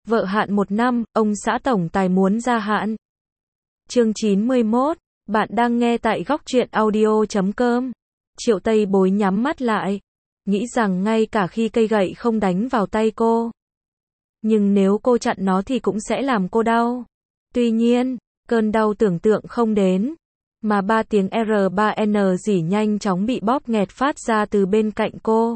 Vợ hạn 1 năm, ông xã tổng tài muốn gia hạn. Chương 91, bạn đang nghe tại góc truyện audio.com. Triệu Tây Bối nhắm mắt lại, nghĩ rằng ngay cả khi cây gậy không đánh vào tay cô, nhưng nếu cô chặn nó thì cũng sẽ làm cô đau. Tuy nhiên, cơn đau tưởng tượng không đến, mà 3 tiếng R3N rỉ nhanh chóng bị bóp nghẹt phát ra từ bên cạnh cô.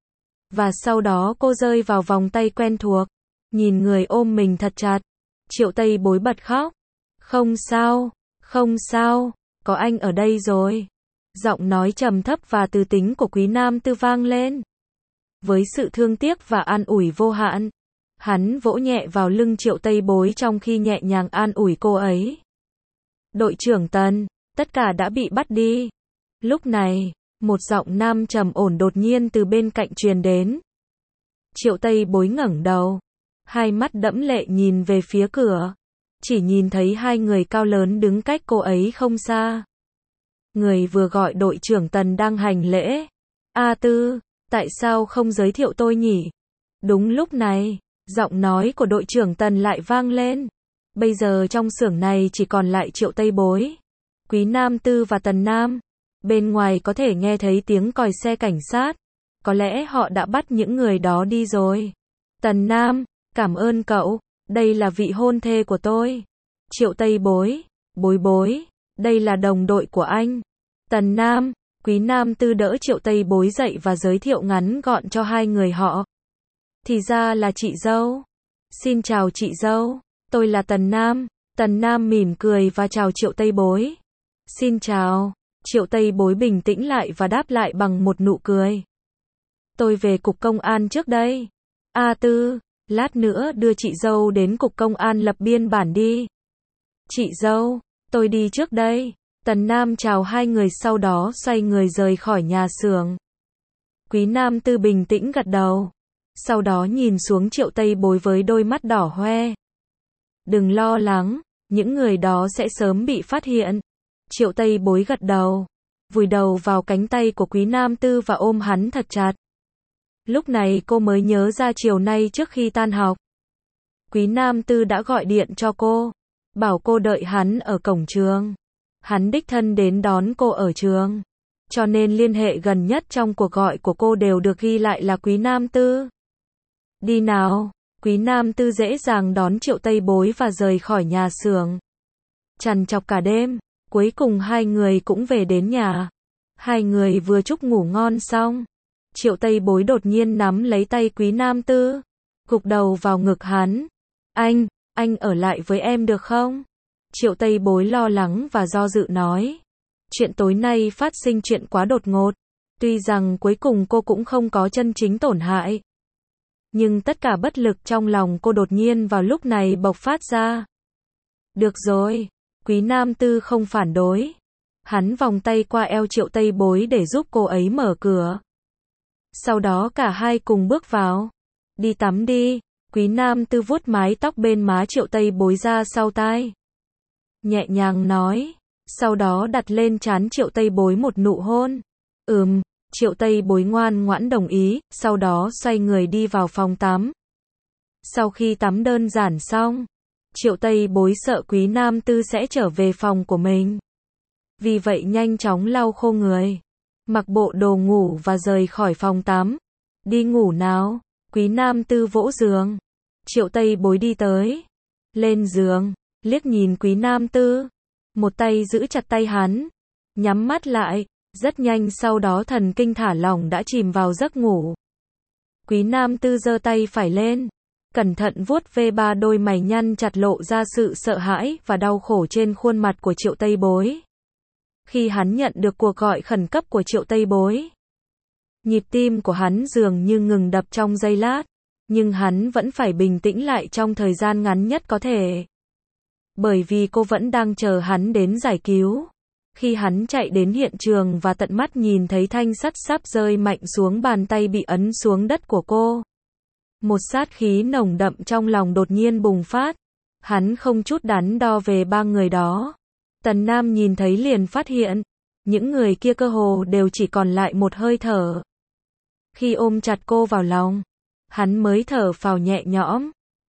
Và sau đó cô rơi vào vòng tay quen thuộc, nhìn người ôm mình thật chặt. Triệu Tây Bối bật khóc. Không sao, không sao, có anh ở đây rồi. Giọng nói trầm thấp và từ tính của Quý Nam Tư vang lên. Với sự thương tiếc và an ủi vô hạn, hắn vỗ nhẹ vào lưng Triệu Tây Bối trong khi nhẹ nhàng an ủi cô ấy. Đội trưởng Tần, tất cả đã bị bắt đi. Lúc này, một giọng nam trầm ổn đột nhiên từ bên cạnh truyền đến. Triệu Tây Bối ngẩng đầu, hai mắt đẫm lệ nhìn về phía cửa, chỉ nhìn thấy hai người cao lớn đứng cách cô ấy không xa. Người vừa gọi đội trưởng Tần đang hành lễ. A Tư, tại sao không giới thiệu tôi nhỉ? Đúng lúc này, giọng nói của đội trưởng Tần lại vang lên. Bây giờ trong xưởng này chỉ còn lại Triệu Tây Bối, Quý Nam Tư và Tần Nam. Bên ngoài có thể nghe thấy tiếng còi xe cảnh sát. Có lẽ họ đã bắt những người đó đi rồi. Tần Nam, cảm ơn cậu, đây là vị hôn thê của tôi. Triệu Tây Bối, Bối Bối, đây là đồng đội của anh. Tần Nam, Quý Nam Tư đỡ Triệu Tây Bối dậy và giới thiệu ngắn gọn cho hai người họ. Thì ra là chị dâu. Xin chào chị dâu, tôi là Tần Nam. Tần Nam mỉm cười và chào Triệu Tây Bối. Xin chào. Triệu Tây Bối bình tĩnh lại và đáp lại bằng một nụ cười. Tôi về cục công an trước đây. A Tư, lát nữa đưa chị dâu đến cục công an lập biên bản đi. Chị dâu, tôi đi trước đây. Tần Nam chào hai người sau đó xoay người rời khỏi nhà xưởng. Quý Nam Tư bình tĩnh gật đầu. Sau đó nhìn xuống Triệu Tây Bối với đôi mắt đỏ hoe. Đừng lo lắng, những người đó sẽ sớm bị phát hiện. Triệu Tây Bối gật đầu, vùi đầu vào cánh tay của Quý Nam Tư và ôm hắn thật chặt. Lúc này cô mới nhớ ra chiều nay trước khi tan học, Quý Nam Tư đã gọi điện cho cô, bảo cô đợi hắn ở cổng trường. Hắn đích thân đến đón cô ở trường, cho nên liên hệ gần nhất trong cuộc gọi của cô đều được ghi lại là Quý Nam Tư. Đi nào, Quý Nam Tư dễ dàng đón Triệu Tây Bối và rời khỏi nhà xưởng. Trằn trọc cả đêm, cuối cùng hai người cũng về đến nhà. Hai người vừa chúc ngủ ngon xong, Triệu Tây Bối đột nhiên nắm lấy tay Quý Nam Tư, gục đầu vào ngực hắn. Anh ở lại với em được không? Triệu Tây Bối lo lắng và do dự nói. Chuyện tối nay phát sinh chuyện quá đột ngột. Tuy rằng cuối cùng cô cũng không có chân chính tổn hại, nhưng tất cả bất lực trong lòng cô đột nhiên vào lúc này bộc phát ra. Được rồi, Quý Nam Tư không phản đối. Hắn vòng tay qua eo Triệu Tây Bối để giúp cô ấy mở cửa. Sau đó cả hai cùng bước vào. Đi tắm đi. Quý Nam Tư vuốt mái tóc bên má Triệu Tây Bối ra sau tai, nhẹ nhàng nói. Sau đó đặt lên trán Triệu Tây Bối một nụ hôn. Triệu Tây Bối ngoan ngoãn đồng ý, sau đó xoay người đi vào phòng tắm. Sau khi tắm đơn giản xong, Triệu Tây Bối sợ Quý Nam Tư sẽ trở về phòng của mình. Vì vậy nhanh chóng lau khô người, mặc bộ đồ ngủ và rời khỏi phòng tắm. Đi ngủ nào, Quý Nam Tư vỗ giường. Triệu Tây Bối đi tới, lên giường, liếc nhìn Quý Nam Tư, một tay giữ chặt tay hắn, nhắm mắt lại. Rất nhanh sau đó thần kinh thả lỏng đã chìm vào giấc ngủ. Quý Nam Tư giơ tay phải lên, cẩn thận vuốt ve ba đôi mày nhăn chặt lộ ra sự sợ hãi và đau khổ trên khuôn mặt của Triệu Tây Bối. Khi hắn nhận được cuộc gọi khẩn cấp của Triệu Tây Bối, nhịp tim của hắn dường như ngừng đập trong giây lát, nhưng hắn vẫn phải bình tĩnh lại trong thời gian ngắn nhất có thể. Bởi vì cô vẫn đang chờ hắn đến giải cứu. Khi hắn chạy đến hiện trường và tận mắt nhìn thấy thanh sắt sắp rơi mạnh xuống bàn tay bị ấn xuống đất của cô, một sát khí nồng đậm trong lòng đột nhiên bùng phát. Hắn không chút đắn đo về ba người đó. Tần Nam nhìn thấy liền phát hiện, những người kia cơ hồ đều chỉ còn lại một hơi thở. Khi ôm chặt cô vào lòng, hắn mới thở phào nhẹ nhõm.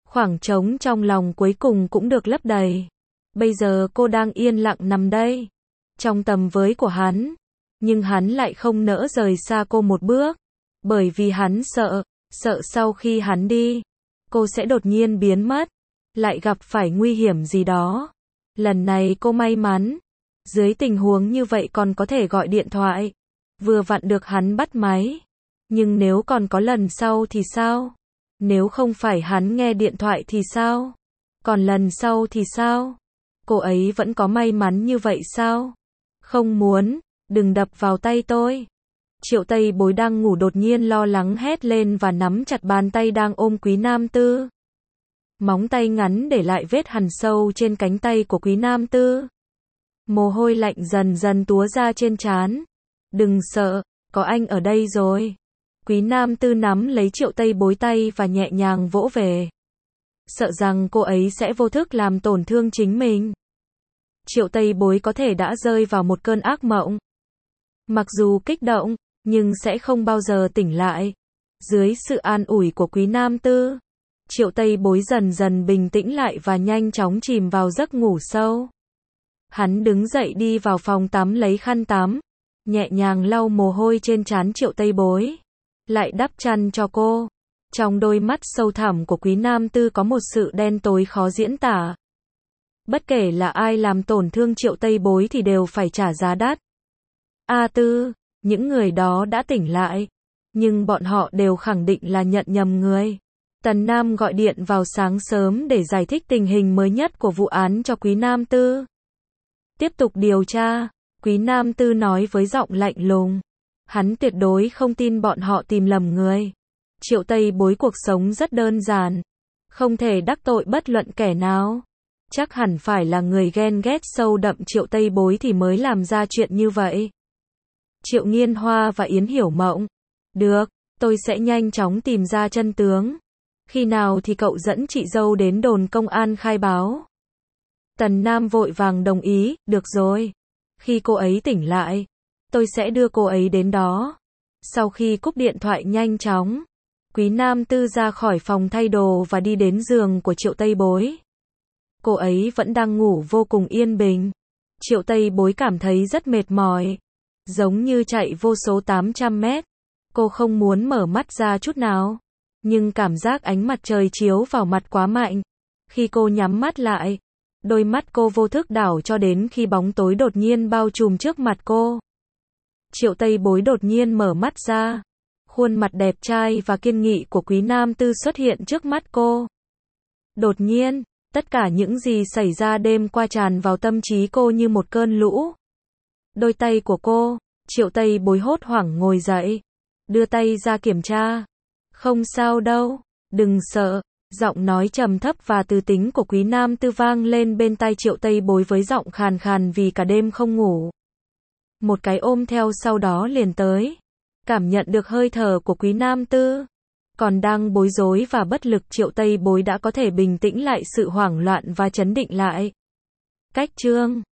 Khoảng trống trong lòng cuối cùng cũng được lấp đầy. Bây giờ cô đang yên lặng nằm đây, trong tầm với của hắn. Nhưng hắn lại không nỡ rời xa cô một bước. Bởi vì hắn sợ sau khi hắn đi, cô sẽ đột nhiên biến mất, lại gặp phải nguy hiểm gì đó. Lần này cô may mắn, dưới tình huống như vậy còn có thể gọi điện thoại. Vừa vặn được hắn bắt máy. Nhưng nếu còn có lần sau thì sao? Nếu không phải hắn nghe điện thoại thì sao? Còn lần sau thì sao? Cô ấy vẫn có may mắn như vậy sao? Không muốn, đừng đập vào tay tôi. Triệu Tây Bối đang ngủ đột nhiên lo lắng hét lên và nắm chặt bàn tay đang ôm Quý Nam Tư. Móng tay ngắn để lại vết hằn sâu trên cánh tay của Quý Nam Tư. Mồ hôi lạnh dần dần túa ra trên trán. Đừng sợ, có anh ở đây rồi. Quý Nam Tư nắm lấy Triệu Tây Bối tay và nhẹ nhàng vỗ về. Sợ rằng cô ấy sẽ vô thức làm tổn thương chính mình. Triệu Tây Bối có thể đã rơi vào một cơn ác mộng. Mặc dù kích động, nhưng sẽ không bao giờ tỉnh lại. Dưới sự an ủi của Quý Nam Tư, Triệu Tây Bối dần dần bình tĩnh lại và nhanh chóng chìm vào giấc ngủ sâu. Hắn đứng dậy đi vào phòng tắm lấy khăn tắm, nhẹ nhàng lau mồ hôi trên trán Triệu Tây Bối, lại đắp chăn cho cô. Trong đôi mắt sâu thẳm của Quý Nam Tư có một sự đen tối khó diễn tả. Bất kể là ai làm tổn thương Triệu Tây Bối thì đều phải trả giá đắt. A Tư, những người đó đã tỉnh lại, nhưng bọn họ đều khẳng định là nhận nhầm người. Tần Nam gọi điện vào sáng sớm để giải thích tình hình mới nhất của vụ án cho Quý Nam Tư. Tiếp tục điều tra, Quý Nam Tư nói với giọng lạnh lùng. Hắn tuyệt đối không tin bọn họ tìm lầm người. Triệu Tây Bối cuộc sống rất đơn giản, không thể đắc tội bất luận kẻ nào. Chắc hẳn phải là người ghen ghét sâu đậm Triệu Tây Bối thì mới làm ra chuyện như vậy. Triệu Nghiên Hoa và Yến Hiểu Mộng. Được, tôi sẽ nhanh chóng tìm ra chân tướng. Khi nào thì cậu dẫn chị dâu đến đồn công an khai báo? Tần Nam vội vàng đồng ý, được rồi. Khi cô ấy tỉnh lại, tôi sẽ đưa cô ấy đến đó. Sau khi cúp điện thoại nhanh chóng, Quý Nam Tư ra khỏi phòng thay đồ và đi đến giường của Triệu Tây Bối. Cô ấy vẫn đang ngủ vô cùng yên bình. Triệu Tây Bối cảm thấy rất mệt mỏi, giống như chạy vô số 800 mét. Cô không muốn mở mắt ra chút nào, nhưng cảm giác ánh mặt trời chiếu vào mặt quá mạnh. Khi cô nhắm mắt lại, đôi mắt cô vô thức đảo cho đến khi bóng tối đột nhiên bao trùm trước mặt cô. Triệu Tây Bối đột nhiên mở mắt ra. Khuôn mặt đẹp trai và kiên nghị của Quý Nam Tư xuất hiện trước mắt cô. Đột nhiên, tất cả những gì xảy ra đêm qua tràn vào tâm trí cô như một cơn lũ. Đôi tay của cô, Triệu Tây Bối hốt hoảng ngồi dậy, đưa tay ra kiểm tra. Không sao đâu, đừng sợ. Giọng nói trầm thấp và từ tính của Quý Nam Tư vang lên bên tai Triệu Tây Bối với giọng khàn khàn vì cả đêm không ngủ. Một cái ôm theo sau đó liền tới. Cảm nhận được hơi thở của Quý Nam Tư. Còn đang bối rối và bất lực, Triệu Tây Bối đã có thể bình tĩnh lại sự hoảng loạn và trấn định lại. Cách chương